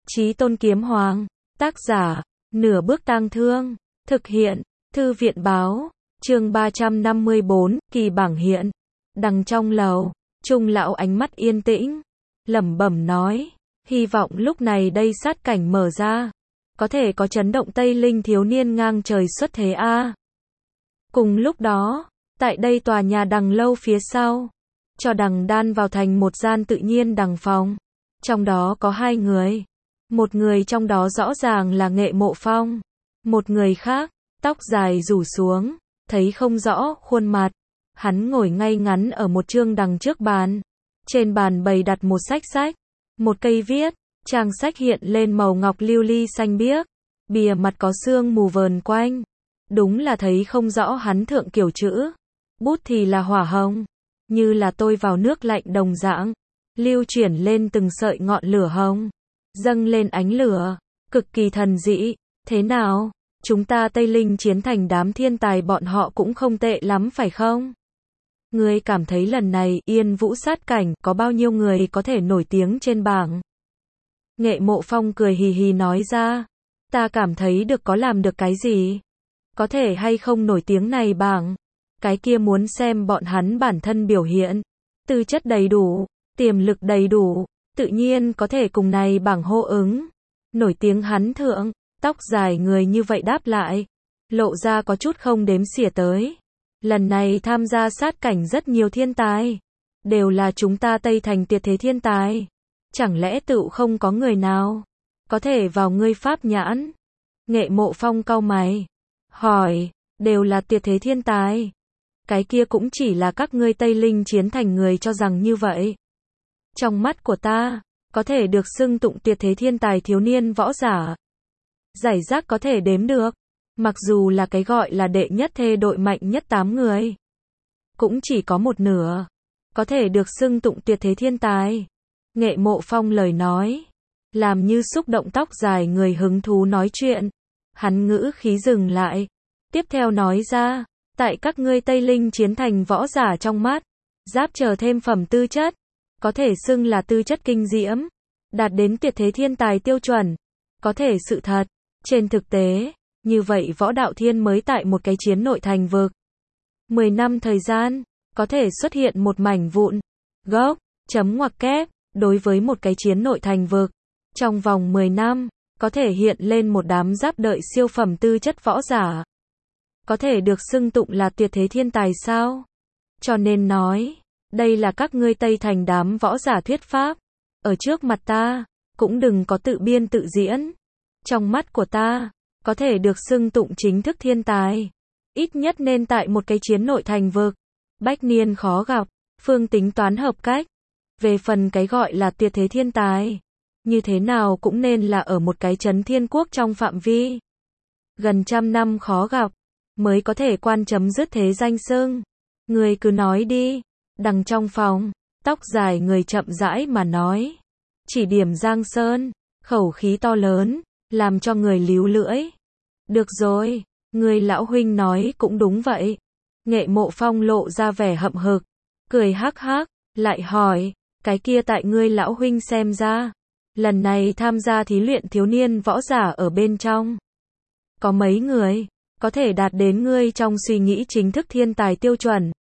Chí Tôn Kiếm Hoàng. Tác giả, Nửa Bước Tang Thương. Thực hiện, Thư viện Báo. Chương 354, kỳ bảng hiện. Đằng trong lầu, Trung lão ánh mắt yên tĩnh, lẩm bẩm nói, hy vọng lúc này đây sát cảnh mở ra, có thể có chấn động Tây Linh thiếu niên ngang trời xuất thế a. Cùng lúc đó, tại đây tòa nhà đằng lâu phía sau, cho đằng đan vào thành một gian tự nhiên đằng phòng. Trong đó có hai người. Một người trong đó rõ ràng là Nghệ Mộ Phong. Một người khác, tóc dài rủ xuống, thấy không rõ khuôn mặt. Hắn ngồi ngay ngắn ở một chương đằng trước bàn. Trên bàn bày đặt một sách, một cây viết, trang sách hiện lên màu ngọc lưu ly xanh biếc, bìa mặt có sương mù vờn quanh. Đúng là thấy không rõ hắn thượng kiểu chữ. Bút thì là hỏa hồng, như là tôi vào nước lạnh đồng dạng, lưu chuyển lên từng sợi ngọn lửa hồng, dâng lên ánh lửa, cực kỳ thần dị. Thế nào? Chúng ta Tây Linh chiến thành đám thiên tài bọn họ cũng không tệ lắm phải không? Ngươi cảm thấy lần này Yên Vũ sát cảnh có bao nhiêu người có thể nổi tiếng trên bảng? Nghệ Mộ Phong cười hì hì nói ra, ta cảm thấy được có làm được cái gì? Có thể hay không nổi tiếng này bảng? Cái kia muốn xem bọn hắn bản thân biểu hiện, tư chất đầy đủ, tiềm lực đầy đủ, tự nhiên có thể cùng này bảng hô ứng. Nổi tiếng hắn thượng, tóc dài người như vậy đáp lại, lộ ra có chút không đếm xỉa tới. Lần này tham gia sát cảnh rất nhiều thiên tài, đều là chúng ta Tây Thành tuyệt thế thiên tài. Chẳng lẽ tựu không có người nào có thể vào ngươi pháp nhãn? Nghệ Mộ Phong cau mày, hỏi, đều là tuyệt thế thiên tài. Cái kia cũng chỉ là các ngươi Tây Linh chiến thành người cho rằng như vậy. Trong mắt của ta, có thể được xưng tụng tuyệt thế thiên tài thiếu niên võ giả, giải rác có thể đếm được. Mặc dù là cái gọi là đệ nhất thê đội mạnh nhất 8 người, cũng chỉ có một nửa có thể được xưng tụng tuyệt thế thiên tài. Nghệ Mộ Phong lời nói, làm như xúc động tóc dài người hứng thú nói chuyện. Hắn ngữ khí dừng lại, tiếp theo nói ra, tại các ngươi Tây Linh chiến thành võ giả trong mắt, giáp chờ thêm phẩm tư chất, có thể xưng là tư chất kinh diễm, đạt đến tuyệt thế thiên tài tiêu chuẩn. Có thể sự thật, trên thực tế, như vậy võ đạo thiên mới tại một cái chiến nội thành vực. 10 năm thời gian, có thể xuất hiện một mảnh vụn, gốc, chấm ngoặc kép, đối với một cái chiến nội thành vực. Trong vòng 10 năm, có thể hiện lên một đám giáp đợi siêu phẩm tư chất võ giả. Có thể được xưng tụng là tuyệt thế thiên tài sao? Cho nên nói, đây là các ngươi Tây Thành đám võ giả thuyết pháp. Ở trước mặt ta, cũng đừng có tự biên tự diễn. Trong mắt của ta, có thể được xưng tụng chính thức thiên tài, ít nhất nên tại một cái chiến nội thành vực, bách niên khó gặp, phương tính toán hợp cách. Về phần cái gọi là tuyệt thế thiên tài, như thế nào cũng nên là ở một cái trấn thiên quốc trong phạm vi gần trăm năm khó gặp, mới có thể quan chấm dứt thế danh xưng. Người cứ nói đi. Đằng trong phòng, tóc dài người chậm rãi mà nói, chỉ điểm Giang Sơn, khẩu khí to lớn, làm cho người líu lưỡi. Được rồi, người lão huynh nói cũng đúng vậy. Nghệ Mộ Phong lộ ra vẻ hậm hực, cười hắc hắc, lại hỏi, cái kia tại ngươi lão huynh xem ra, lần này tham gia thí luyện thiếu niên võ giả ở bên trong, có mấy người có thể đạt đến ngươi trong suy nghĩ chính thức thiên tài tiêu chuẩn?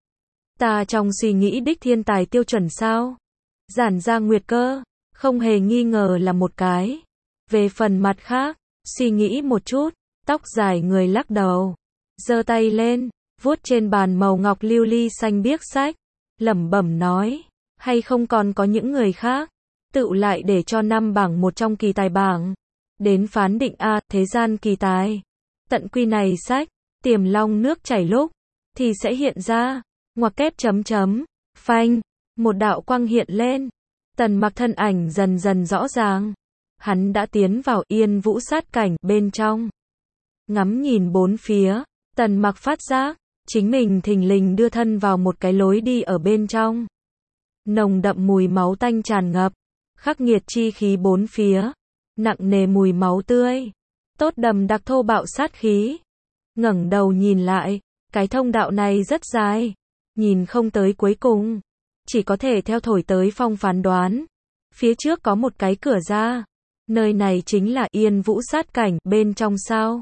Ta trong suy nghĩ đích thiên tài tiêu chuẩn sao? Giản Gia Nguyệt Cơ, không hề nghi ngờ là một cái. Về phần mặt khác, suy nghĩ một chút, tóc dài người lắc đầu, giơ tay lên, vuốt trên bàn màu ngọc lưu ly xanh biếc sách, lẩm bẩm nói, hay không còn có những người khác, tựu lại để cho năm bảng một trong kỳ tài bảng, đến phán định a, thế gian kỳ tài. Tận quy này sách, tiềm long nước chảy lúc, thì sẽ hiện ra, ngoặc kép chấm chấm, phanh, một đạo quang hiện lên. Tần Mặc thân ảnh dần dần rõ ràng. Hắn đã tiến vào Yên Vũ sát cảnh bên trong. Ngắm nhìn bốn phía, Tần Mặc phát giác, chính mình thình lình đưa thân vào một cái lối đi ở bên trong. Nồng đậm mùi máu tanh tràn ngập, khắc nghiệt chi khí bốn phía, nặng nề mùi máu tươi, tốt đầm đặc thô bạo sát khí. Ngẩng đầu nhìn lại, cái thông đạo này rất dài, nhìn không tới cuối cùng, chỉ có thể theo thổi tới phong phán đoán. Phía trước có một cái cửa ra, Nơi này chính là Yên Vũ sát cảnh, bên trong sao?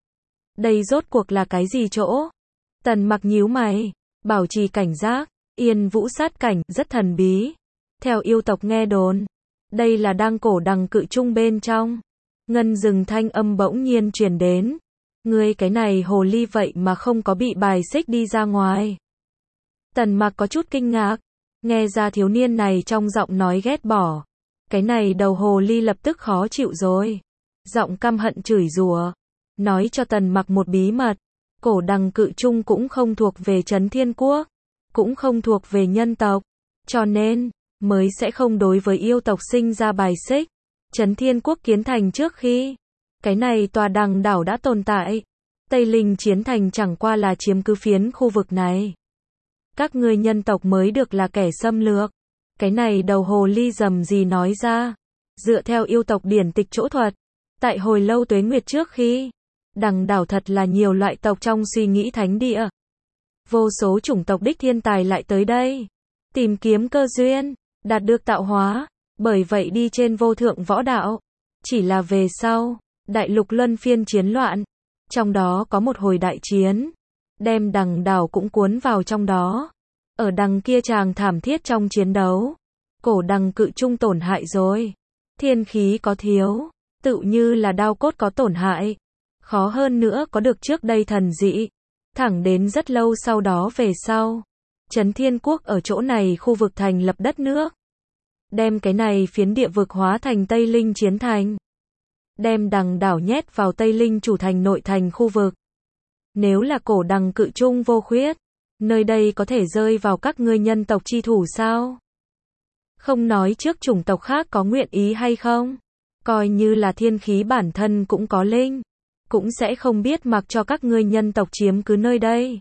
Đây rốt cuộc là cái gì chỗ? Tần Mặc nhíu mày, bảo trì cảnh giác, Yên Vũ sát cảnh, rất thần bí. Theo yêu tộc nghe đồn, đây là đang cổ đằng cự trung bên trong. Ngân Dừng thanh âm bỗng nhiên truyền đến. Ngươi cái này hồ ly vậy mà không có bị bài xích đi ra ngoài. Tần Mặc có chút kinh ngạc, nghe ra thiếu niên này trong giọng nói ghét bỏ. Cái này đầu hồ ly lập tức khó chịu rồi. Giọng căm hận chửi rủa, nói cho Tần Mặc một bí mật. Cổ đằng cự trung cũng không thuộc về Trấn Thiên Quốc, cũng không thuộc về nhân tộc, cho nên mới sẽ không đối với yêu tộc sinh ra bài xích. Trấn Thiên Quốc kiến thành trước khi cái này tòa đằng đảo đã tồn tại, Tây Linh Chiến Thành chẳng qua là chiếm cứ phiến khu vực này. Các ngươi nhân tộc mới được là kẻ xâm lược. Cái này đầu hồ ly rầm gì nói ra. Dựa theo yêu tộc điển tịch chỗ thuật, tại hồi lâu tuế nguyệt trước khi, đằng đảo thật là nhiều loại tộc trong suy nghĩ thánh địa. Vô số chủng tộc đích thiên tài lại tới đây, tìm kiếm cơ duyên, đạt được tạo hóa, bởi vậy đi trên vô thượng võ đạo. Chỉ là về sau, đại lục luân phiên chiến loạn, trong đó có một hồi đại chiến, đem đằng đảo cũng cuốn vào trong đó. Ở đằng kia chàng thảm thiết trong chiến đấu, cổ đằng cự trung tổn hại rồi, thiên khí có thiếu, tự như là đao cốt có tổn hại, khó hơn nữa có được trước đây thần dị. Thẳng đến rất lâu sau đó về sau, Trấn Thiên Quốc ở chỗ này khu vực thành lập đất nước, đem cái này phiến địa vực hóa thành Tây Linh Chiến Thành, đem đằng đảo nhét vào Tây Linh chủ thành nội thành khu vực. Nếu là cổ đằng cự trung vô khuyết, nơi đây có thể rơi vào các ngươi nhân tộc chi thủ sao? Không nói trước chủng tộc khác có nguyện ý hay không, coi như là thiên khí bản thân cũng có linh, cũng sẽ không biết mặc cho các ngươi nhân tộc chiếm cứ nơi đây.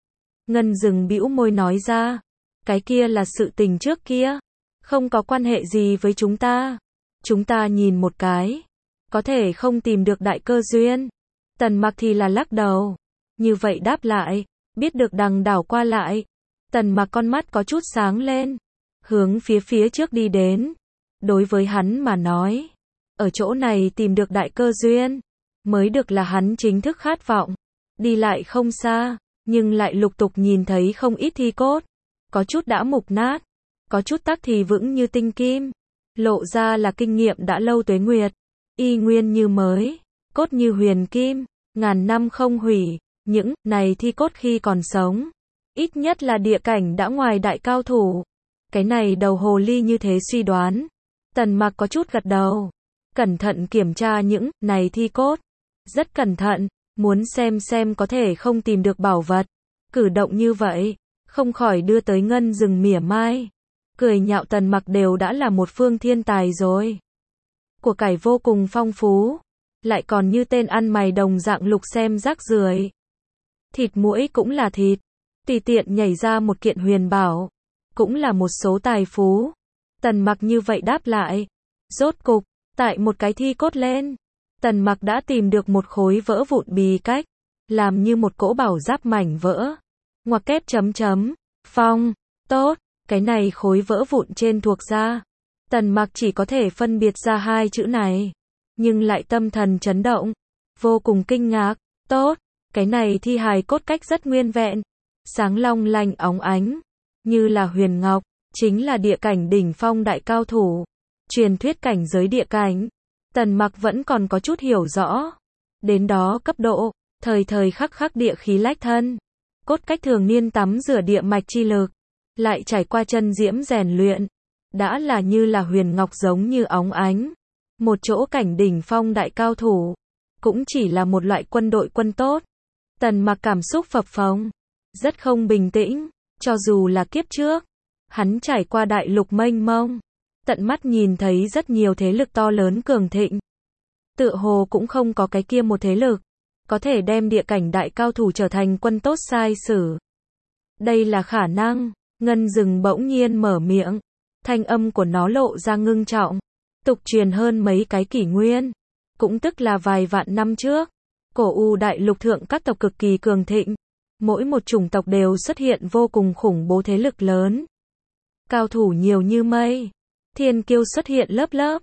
Ngân Dừng bĩu môi nói ra, cái kia là sự tình trước kia, không có quan hệ gì với chúng ta. Chúng ta nhìn một cái, có thể không tìm được đại cơ duyên. Tần Mặc thì là lắc đầu, như vậy đáp lại, biết được đằng đảo qua lại. Tần Mặc con mắt có chút sáng lên, hướng phía trước đi đến. Đối với hắn mà nói, ở chỗ này tìm được đại cơ duyên, mới được là hắn chính thức khát vọng. Đi lại không xa, nhưng lại lục tục nhìn thấy không ít thi cốt. Có chút đã mục nát, có chút tắc thì vững như tinh kim. Lộ ra là kinh nghiệm đã lâu tuế nguyệt, y nguyên như mới, cốt như huyền kim, ngàn năm không hủy. Những này thi cốt khi còn sống, ít nhất là địa cảnh đã ngoài đại cao thủ. Cái này đầu hồ ly như thế suy đoán. Tần Mặc có chút gật đầu, cẩn thận kiểm tra những này thi cốt, rất cẩn thận, muốn xem có thể không tìm được bảo vật. Cử động như vậy, không khỏi đưa tới Ngân Dừng mỉa mai, cười nhạo Tần Mặc đều đã là một phương thiên tài rồi. Của cải vô cùng phong phú, lại còn như tên ăn mày đồng dạng lục xem rác rưởi. Thịt muỗi cũng là thịt, tùy tiện nhảy ra một kiện huyền bảo, cũng là một số tài phú. Tần Mặc như vậy đáp lại. Rốt cục, tại một cái thi cốt lên, Tần Mặc đã tìm được một khối vỡ vụn bì cách, làm như một cỗ bảo giáp mảnh vỡ. Ngoặc kép chấm, phong, tốt, cái này khối vỡ vụn trên thuộc ra. Tần Mặc chỉ có thể phân biệt ra hai chữ này, nhưng lại tâm thần chấn động, vô cùng kinh ngạc. Tốt, cái này thi hài cốt cách rất nguyên vẹn, sáng long lanh óng ánh, như là huyền ngọc, chính là địa cảnh đỉnh phong đại cao thủ. Truyền thuyết cảnh giới địa cảnh, Tần Mặc vẫn còn có chút hiểu rõ. Đến đó cấp độ, thời khắc địa khí lách thân, cốt cách thường niên tắm rửa địa mạch chi lực, lại trải qua chân diễm rèn luyện, đã là như là huyền ngọc giống như óng ánh. Một chỗ cảnh đỉnh phong đại cao thủ, cũng chỉ là một loại quân đội quân tốt. Tần Mặc cảm xúc phập phồng, rất không bình tĩnh, cho dù là kiếp trước, hắn trải qua đại lục mênh mông, tận mắt nhìn thấy rất nhiều thế lực to lớn cường thịnh. Tựa hồ cũng không có cái kia một thế lực, có thể đem địa cảnh đại cao thủ trở thành quân tốt sai sử. Đây là khả năng. Ngân Dừng bỗng nhiên mở miệng, thanh âm của nó lộ ra ngưng trọng, tục truyền hơn mấy cái kỷ nguyên, cũng tức là vài vạn năm trước. Cổ U đại lục thượng các tộc cực kỳ cường thịnh, mỗi một chủng tộc đều xuất hiện vô cùng khủng bố thế lực lớn. Cao thủ nhiều như mây, thiên kiêu xuất hiện lớp lớp,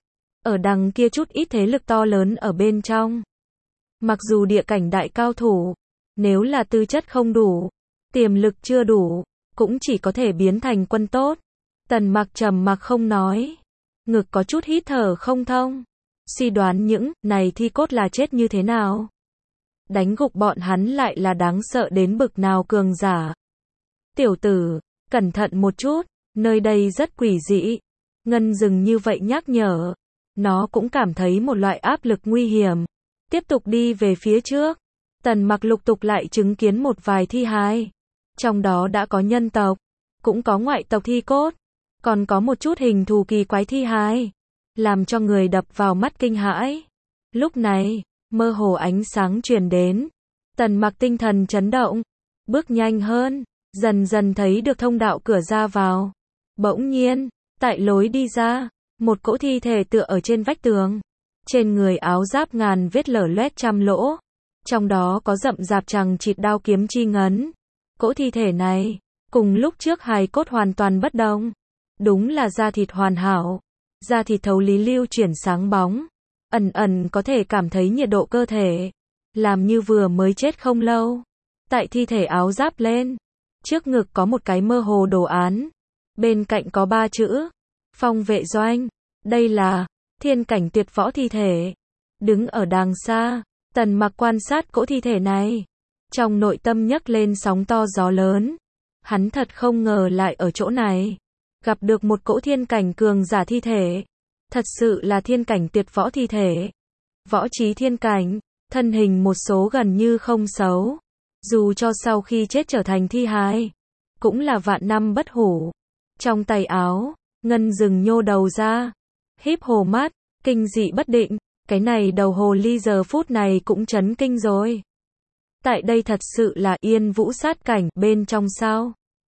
ở đằng kia chút ít thế lực to lớn ở bên trong. Mặc dù địa cảnh đại cao thủ, nếu là tư chất không đủ, tiềm lực chưa đủ, cũng chỉ có thể biến thành quân tốt. Tần Mặc trầm mặc không nói, ngực có chút hít thở không thông, suy đoán những này thi cốt là chết như thế nào. Đánh gục bọn hắn lại là đáng sợ đến bực nào cường giả. Tiểu tử, cẩn thận một chút, nơi đây rất quỷ dị. Ngân Dừng như vậy nhắc nhở, nó cũng cảm thấy một loại áp lực nguy hiểm. Tiếp tục đi về phía trước, Tần Mặc lục tục lại chứng kiến một vài thi hài. Trong đó đã có nhân tộc, cũng có ngoại tộc thi cốt, còn có một chút hình thù kỳ quái thi hài, làm cho người đập vào mắt kinh hãi. Lúc này, mơ hồ ánh sáng truyền đến, Tần Mặc tinh thần chấn động, bước nhanh hơn, dần dần thấy được thông đạo cửa ra vào. Bỗng nhiên, tại lối đi ra, một cỗ thi thể tựa ở trên vách tường, trên người áo giáp ngàn vết lở loét trăm lỗ, trong đó có rậm rạp chằng chịt đao kiếm chi ngấn. Cỗ thi thể này, cùng lúc trước hài cốt hoàn toàn bất đồng, đúng là da thịt hoàn hảo, da thịt thấu lý lưu chuyển sáng bóng, ẩn ẩn có thể cảm thấy nhiệt độ cơ thể, làm như vừa mới chết không lâu. Tại thi thể áo giáp lên, trước ngực có một cái mơ hồ đồ án, bên cạnh có 3 chữ, Phong Vệ Doanh. Đây là thiên cảnh tuyệt võ thi thể. Đứng ở đàng xa, Tần Mặc quan sát cỗ thi thể này, trong nội tâm nhấc lên sóng to gió lớn. Hắn thật không ngờ lại ở chỗ này gặp được một cỗ thiên cảnh cường giả thi thể. Thật sự là thiên cảnh tuyệt võ thi thể. Võ trí thiên cảnh, thân hình một số gần như không xấu, dù cho sau khi chết trở thành thi hài, cũng là vạn năm bất hủ. Trong tay áo, Ngân Dừng nhô đầu ra, híp hồ mắt, kinh dị bất định. Cái này đầu hồ ly giờ phút này cũng chấn kinh rồi. Tại đây thật sự là Yên Vũ sát cảnh bên trong sao?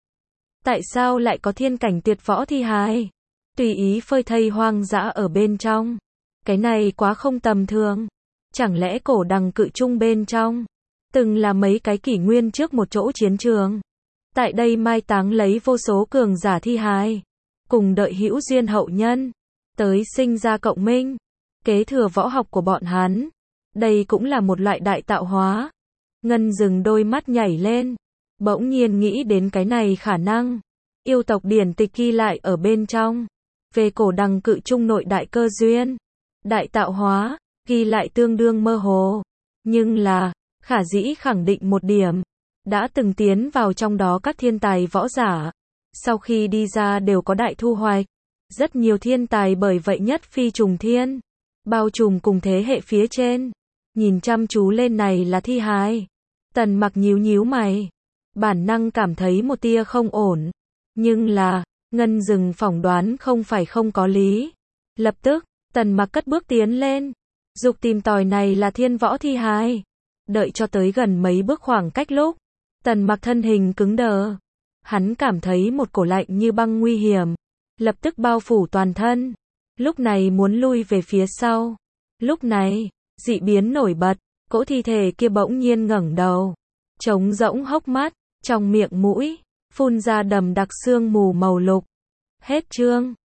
Tại sao lại có thiên cảnh tuyệt võ thi hài? Tùy ý phơi thây hoang dã ở bên trong. Cái này quá không tầm thường. Chẳng lẽ cổ đằng cự trung bên trong từng là mấy cái kỷ nguyên trước một chỗ chiến trường? Tại đây mai táng lấy vô số cường giả thi hài, cùng đợi hữu duyên hậu nhân tới sinh ra cộng minh, kế thừa võ học của bọn hắn. Đây cũng là một loại đại tạo hóa. Ngân Dừng đôi mắt nhảy lên, bỗng nhiên nghĩ đến cái này khả năng. Yêu tộc điển tịch ghi lại ở bên trong, về cổ đằng cự trung nội đại cơ duyên, đại tạo hóa, ghi lại tương đương mơ hồ. Nhưng là, khả dĩ khẳng định một điểm, đã từng tiến vào trong đó các thiên tài võ giả, sau khi đi ra đều có đại thu hoạch. Rất nhiều thiên tài bởi vậy nhất phi trùng thiên, bao trùm cùng thế hệ phía trên. Nhìn chăm chú lên này là thi hài. Tần Mặc nhíu nhíu mày, bản năng cảm thấy một tia không ổn. Nhưng là, Ngân Dừng phỏng đoán không phải không có lý. Lập tức, Tần Mặc cất bước tiến lên, dục tìm tòi này là thiên võ thi hài. Đợi cho tới gần mấy bước khoảng cách lúc, Tần Mặc thân hình cứng đờ. Hắn cảm thấy một cổ lạnh như băng nguy hiểm lập tức bao phủ toàn thân. Lúc này muốn lui về phía sau. Lúc này, dị biến nổi bật, cỗ thi thể kia bỗng nhiên ngẩng đầu, trống rỗng hốc mắt, trong miệng mũi phun ra đầm đặc sương mù màu lục. Hết chương.